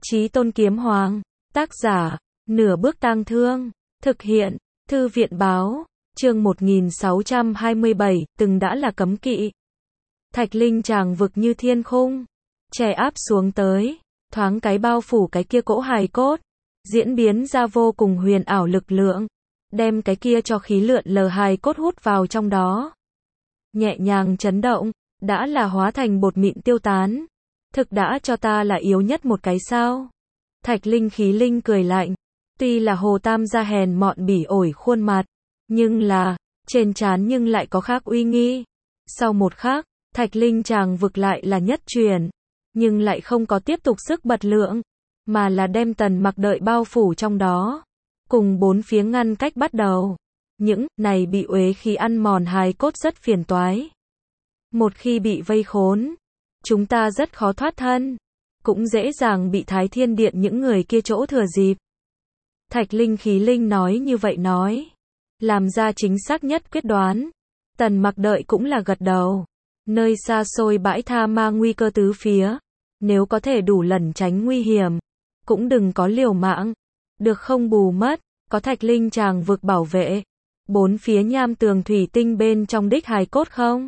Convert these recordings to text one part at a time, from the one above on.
Chí Tôn Kiếm Hoàng, tác giả, Nửa Bước Tang Thương, thực hiện, Thư viện báo, chương 1627, từng đã là cấm kỵ. Thạch Linh tràng vực như thiên khung, chè áp xuống tới, thoáng cái bao phủ cái kia cỗ hài cốt, diễn biến ra vô cùng huyền ảo lực lượng, đem cái kia cho khí lượn lờ hài cốt hút vào trong đó. Nhẹ nhàng chấn động, đã là hóa thành bột mịn tiêu tán. Thực đã cho ta là yếu nhất một cái sao? Thạch Linh khí linh cười lạnh. Tuy là Hồ Tam gia hèn mọn bỉ ổi khuôn mặt, nhưng là, trên trán nhưng lại có khác uy nghi. Sau một khắc, Thạch Linh tràng vực lại là nhất truyền, nhưng lại không có tiếp tục sức bật lượng, mà là đem Tần Mặc đợi bao phủ trong đó, cùng bốn phía ngăn cách bắt đầu. Những này bị uế khí ăn mòn hài cốt rất phiền toái. Một khi bị vây khốn, chúng ta rất khó thoát thân, cũng dễ dàng bị Thái Thiên Điện những người kia chỗ thừa dịp. Thạch Linh khí linh nói như vậy nói, làm ra chính xác nhất quyết đoán. Tần Mặc đợi cũng là gật đầu. Nơi xa xôi bãi tha ma nguy cơ tứ phía, nếu có thể đủ lẩn tránh nguy hiểm, cũng đừng có liều mạng, được không bù mất, có Thạch Linh tràng vực bảo vệ, bốn phía nham tường thủy tinh bên trong đích hài cốt không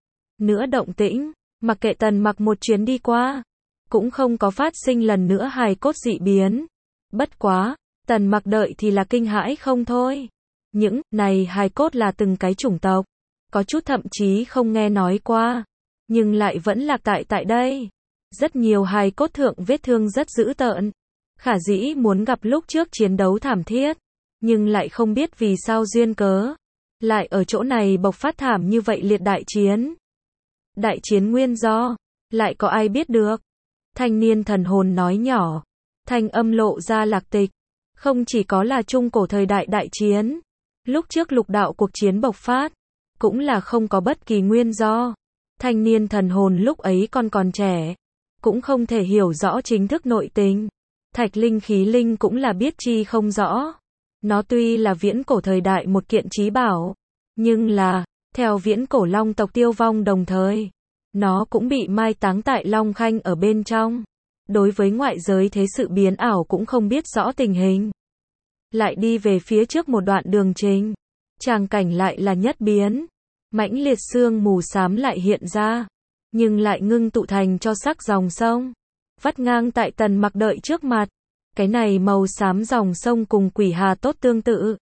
nữa động tĩnh, mặc kệ Tần Mặc một chuyến đi qua, cũng không có phát sinh lần nữa hài cốt dị biến. Bất quá, Tần Mặc đợi thì là kinh hãi không thôi. Những này hài cốt là từng cái chủng tộc, có chút thậm chí không nghe nói qua, nhưng lại vẫn lạc tại đây. Rất nhiều hài cốt thượng vết thương rất dữ tợn, khả dĩ muốn gặp lúc trước chiến đấu thảm thiết, nhưng lại không biết vì sao duyên cớ, lại ở chỗ này bộc phát thảm như vậy liệt đại chiến. Đại chiến nguyên do, lại có ai biết được? Thanh niên thần hồn nói nhỏ, thanh âm lộ ra lạc tịch. Không chỉ có là trung cổ thời đại đại chiến, lúc trước lục đạo cuộc chiến bộc phát, cũng là không có bất kỳ nguyên do. Thanh niên thần hồn lúc ấy còn trẻ, cũng không thể hiểu rõ chính thức nội tình. Thạch Linh khí linh cũng là biết chi không rõ. Nó tuy là viễn cổ thời đại một kiện chí bảo, nhưng là, theo viễn cổ long tộc tiêu vong đồng thời, nó cũng bị mai táng tại Long Khanh ở bên trong. Đối với ngoại giới thế sự biến ảo cũng không biết rõ tình hình. Lại đi về phía trước một đoạn đường trình, tràng cảnh lại là nhất biến. Mãnh liệt sương mù xám lại hiện ra, nhưng lại ngưng tụ thành cho sắc dòng sông, vắt ngang tại Tần Mặc đợi trước mặt. Cái này màu xám dòng sông cùng quỷ hà tốt tương tự.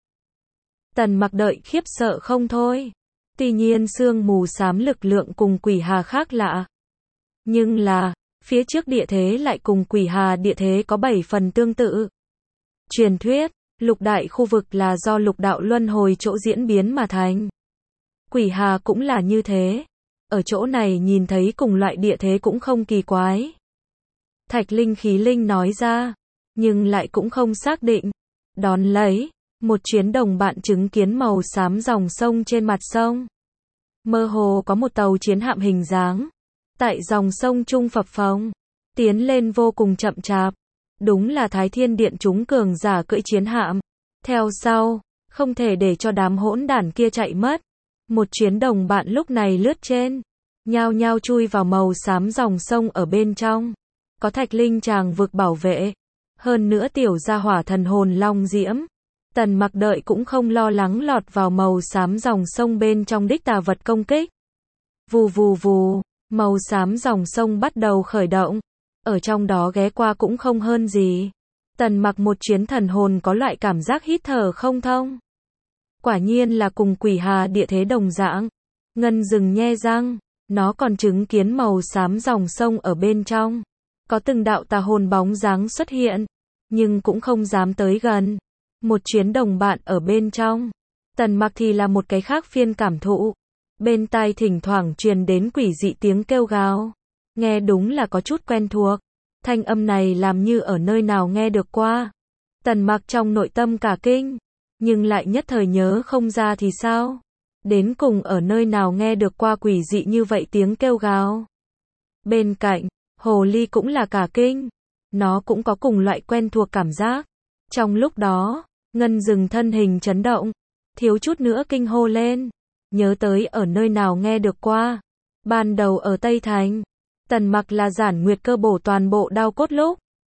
Tần Mặc đợi khiếp sợ không thôi. Tuy nhiên sương mù xám lực lượng cùng quỷ hà khác lạ, nhưng là, phía trước địa thế lại cùng quỷ hà địa thế có 7 phần tương tự. Truyền thuyết, lục đại khu vực là do lục đạo luân hồi chỗ diễn biến mà thành. Quỷ hà cũng là như thế. Ở chỗ này nhìn thấy cùng loại địa thế cũng không kỳ quái. Thạch Linh khí linh nói ra, nhưng lại cũng không xác định. Đón lấy, một chuyến đồng bạn chứng kiến màu xám dòng sông trên mặt sông. Mơ hồ có một tàu chiến hạm hình dáng, tại dòng sông trung phập phồng, tiến lên vô cùng chậm chạp. Đúng là Thái Thiên Điện chúng cường giả cưỡi chiến hạm. Theo sau, không thể để cho đám hỗn đản kia chạy mất. Một chuyến đồng bạn lúc này lướt trên, nhao nhao chui vào màu xám dòng sông ở bên trong. Có Thạch Linh tràng vực bảo vệ, hơn nữa tiểu gia hỏa thần hồn long diễm. Tần Mặc đợi cũng không lo lắng lọt vào màu xám dòng sông bên trong đích tà vật công kích. Vù vù vù, màu xám dòng sông bắt đầu khởi động. Ở trong đó ghé qua cũng không hơn gì. Tần Mặc một chuyến thần hồn có loại cảm giác hít thở không thông. Quả nhiên là cùng quỷ hà địa thế đồng dạng. Ngân rừng nhe răng, nó còn chứng kiến màu xám dòng sông ở bên trong. Có từng đạo tà hồn bóng dáng xuất hiện, nhưng cũng không dám tới gần. Một chuyến đồng bạn ở bên trong. Tần Mặc thì là một cái khác phiên cảm thụ. Bên tai thỉnh thoảng truyền đến quỷ dị tiếng kêu gào. Nghe đúng là có chút quen thuộc. Thanh âm này làm như ở nơi nào nghe được qua. Tần Mặc trong nội tâm cả kinh, nhưng lại nhất thời nhớ không ra thì sao? Đến cùng ở nơi nào nghe được qua quỷ dị như vậy tiếng kêu gào? Bên cạnh, hồ ly cũng là cả kinh. Nó cũng có cùng loại quen thuộc cảm giác. Trong lúc đó, Ngân dừng thân hình chấn động, thiếu chút nữa kinh hô lên. Nhớ tới ở nơi nào nghe được qua. Ban đầu ở Tây Thành, Tần Mặc là giản nguyệt cơ bổ toàn bộ đao cốt lúc.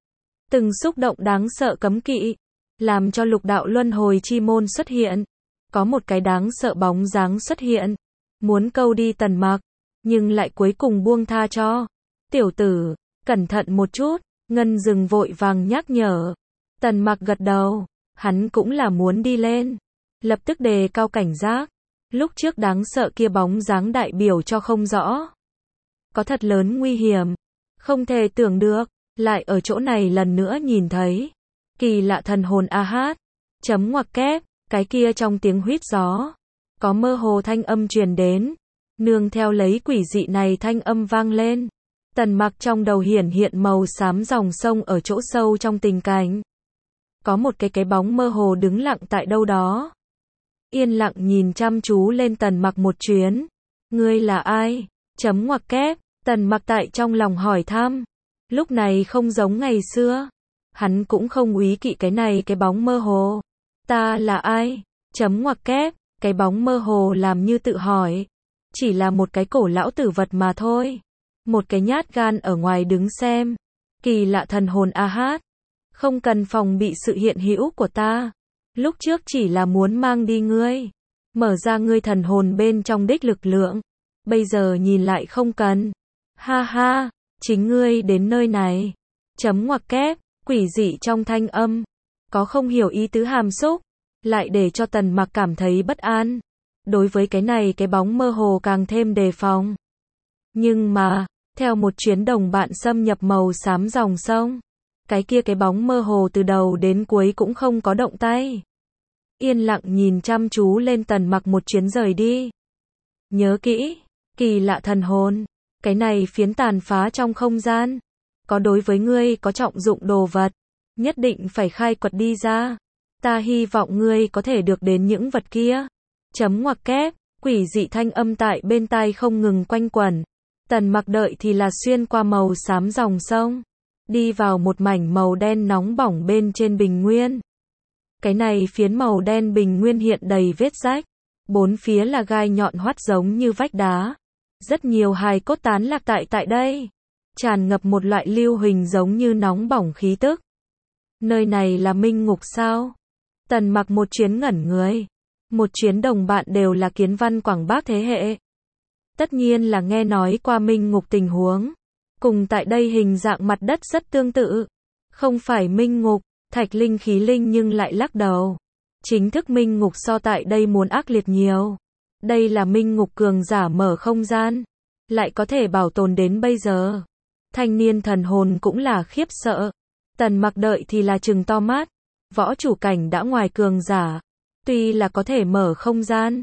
từng xúc động đáng sợ cấm kỵ, làm cho lục đạo luân hồi chi môn xuất hiện. Có một cái đáng sợ bóng dáng xuất hiện, muốn câu đi Tần Mặc, nhưng lại cuối cùng buông tha cho. Tiểu tử, cẩn thận một chút, Ngân Dừng vội vàng nhắc nhở. Tần Mặc gật đầu, hắn cũng là muốn đi lên, lập tức đề cao cảnh giác. Lúc trước đáng sợ kia bóng dáng đại biểu cho không rõ, có thật lớn nguy hiểm, không thể tưởng được, lại ở chỗ này lần nữa nhìn thấy. Kỳ lạ thần hồn a hát, chấm ngoặc kép, cái kia trong tiếng huýt gió, có mơ hồ thanh âm truyền đến, nương theo lấy quỷ dị này thanh âm vang lên. Tần Mặc trong đầu hiển hiện màu xám dòng sông ở chỗ sâu trong tình cảnh. Có một cái bóng mơ hồ đứng lặng tại đâu đó. Yên lặng nhìn chăm chú lên Tần Mặc một chuyến. Ngươi là ai? Chấm ngoặc kép, Tần Mặc tại trong lòng hỏi thăm. Lúc này không giống ngày xưa. Hắn cũng không úy kỵ cái bóng mơ hồ. Ta là ai? Chấm ngoặc kép, cái bóng mơ hồ làm như tự hỏi. Chỉ là một cái cổ lão tử vật mà thôi. Một cái nhát gan ở ngoài đứng xem. Kỳ lạ thần hồn a hát. Không cần phòng bị sự hiện hữu của ta. Lúc trước chỉ là muốn mang đi ngươi. Mở ra ngươi thần hồn bên trong đích lực lượng. Bây giờ nhìn lại không cần. Ha ha, chính ngươi đến nơi này. Chấm ngoặc kép, quỷ dị trong thanh âm. Có không hiểu ý tứ hàm xúc. Lại để cho Tần Mặc cảm thấy bất an. Đối với cái bóng mơ hồ càng thêm đề phòng. Nhưng mà, theo một chuyến đồng bạn xâm nhập màu xám dòng sông, cái bóng mơ hồ từ đầu đến cuối cũng không có động tay. Yên lặng nhìn chăm chú lên Tần Mặc một chuyến rời đi. Nhớ kỹ, kỳ lạ thần hồn, cái này phiến tàn phá trong không gian, có đối với ngươi có trọng dụng đồ vật, nhất định phải khai quật đi ra. Ta hy vọng ngươi có thể được đến những vật kia. Chấm ngoặc kép, quỷ dị thanh âm tại bên tai không ngừng quanh quẩn. Tần Mặc đợi thì là xuyên qua màu xám dòng sông, đi vào một mảnh màu đen nóng bỏng bên trên bình nguyên. Cái này phiến màu đen bình nguyên hiện đầy vết rách, bốn phía là gai nhọn hoắt giống như vách đá. Rất nhiều hài cốt tán lạc tại đây, tràn ngập một loại lưu huỳnh giống như nóng bỏng khí tức. Nơi này là Minh Ngục sao? Tần Mặc một chuyến ngẩn người. Một chuyến đồng bạn đều là kiến văn Quảng Bác thế hệ. Tất nhiên là nghe nói qua Minh Ngục tình huống. Cùng tại đây hình dạng mặt đất rất tương tự. Không phải Minh Ngục, Thạch Linh Khí Linh nhưng lại lắc đầu. Chính thức Minh Ngục so tại đây muốn ác liệt nhiều. Đây là Minh Ngục cường giả mở không gian, lại có thể bảo tồn đến bây giờ. Thanh niên thần hồn cũng là khiếp sợ. Tần Mặc đợi thì là trừng to mắt. Võ chủ cảnh đã ngoài cường giả. Tuy là có thể mở không gian,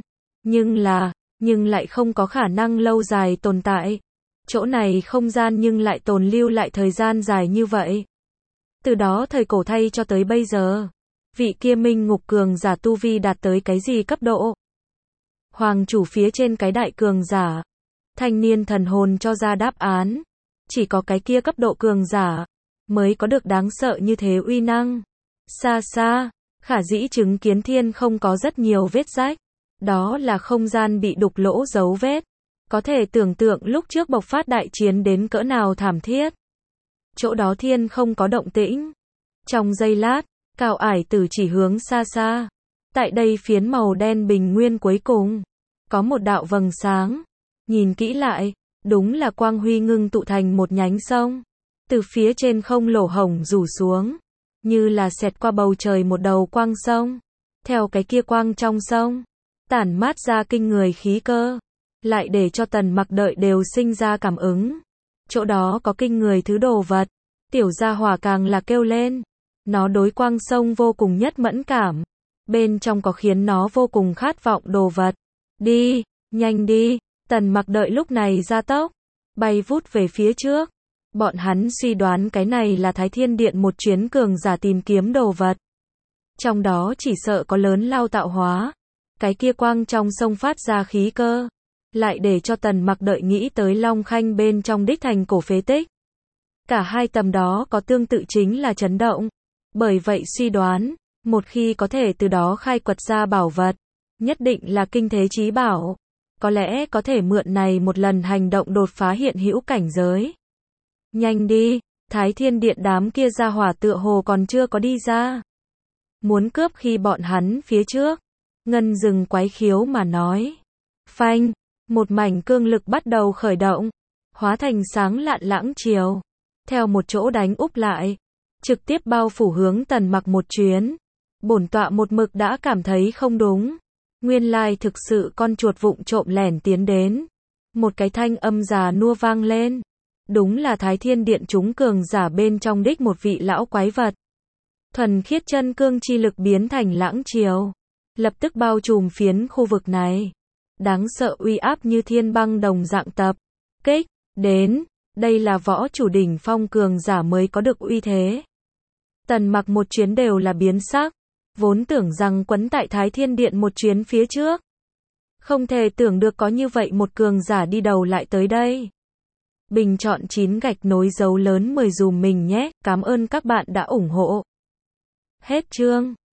nhưng lại không có khả năng lâu dài tồn tại. Chỗ này không gian nhưng lại tồn lưu lại thời gian dài như vậy. Từ đó thời cổ thay cho tới bây giờ, vị kia Minh Ngục cường giả tu vi đạt tới cái gì cấp độ? Hoàng chủ phía trên cái đại cường giả. Thanh niên thần hồn cho ra đáp án. Chỉ có cái kia cấp độ cường giả mới có được đáng sợ như thế uy năng. Xa xa, Khả Dĩ chứng kiến thiên không có rất nhiều vết rách. Đó là không gian bị đục lỗ dấu vết. Có thể tưởng tượng lúc trước bộc phát đại chiến đến cỡ nào thảm thiết. Chỗ đó thiên không có động tĩnh. Trong giây lát, Cao Ải Tử chỉ hướng xa xa. Tại đây phiến màu đen bình nguyên cuối cùng, có một đạo vầng sáng. Nhìn kỹ lại, đúng là quang huy ngưng tụ thành một nhánh sông. Từ phía trên không lỗ hổng rủ xuống, như là xẹt qua bầu trời một đầu quang sông. Theo cái kia quang trong sông, tản mát ra kinh người khí cơ, lại để cho Tần Mặc đợi đều sinh ra cảm ứng. Chỗ đó có kinh người thứ đồ vật. Tiểu gia hỏa càng là kêu lên. Nó đối quang sông vô cùng nhất mẫn cảm. Bên trong có khiến nó vô cùng khát vọng đồ vật. Đi, nhanh đi. Tần Mặc đợi lúc này ra tốc, bay vút về phía trước. Bọn hắn suy đoán cái này là Thái Thiên Điện một chuyến cường giả tìm kiếm đồ vật. Trong đó chỉ sợ có lớn lao tạo hóa. Cái kia quang trong sông phát ra khí cơ, lại để cho Tần Mặc đợi nghĩ tới Long Khanh bên trong đích thành cổ phế tích. Cả hai tầm đó có tương tự chính là chấn động. Bởi vậy suy đoán, một khi có thể từ đó khai quật ra bảo vật, nhất định là kinh thế chí bảo. Có lẽ có thể mượn này một lần hành động đột phá hiện hữu cảnh giới. Nhanh đi, Thái Thiên Điện đám kia ra hỏa tựa hồ còn chưa có đi ra. Muốn cướp khi bọn hắn phía trước. Ngân dừng quái khiếu mà nói. Phanh, một mảnh cương lực bắt đầu khởi động, hóa thành sáng lạn lãng chiều. Theo một chỗ đánh úp lại, trực tiếp bao phủ hướng Tần Mặc một chuyến. Bổn tọa một mực đã cảm thấy không đúng. Nguyên lai thực sự con chuột vụng trộm lẻn tiến đến. Một cái thanh âm già nua vang lên. Đúng là Thái Thiên Điện chúng cường giả bên trong đích một vị lão quái vật. Thuần khiết chân cương chi lực biến thành lãng chiều, lập tức bao trùm phiến khu vực này. Đáng sợ uy áp như thiên băng đồng dạng tập kích đến, đây là võ chủ đỉnh phong cường giả mới có được uy thế. Tần Mặc một chuyến đều là biến sắc, vốn tưởng rằng quấn tại Thái Thiên Điện một chuyến phía trước. Không thể tưởng được có như vậy một cường giả đi đầu lại tới đây. Bình chọn 9 gạch nối dấu lớn 10 dùm mình nhé, cảm ơn các bạn đã ủng hộ. Hết chương.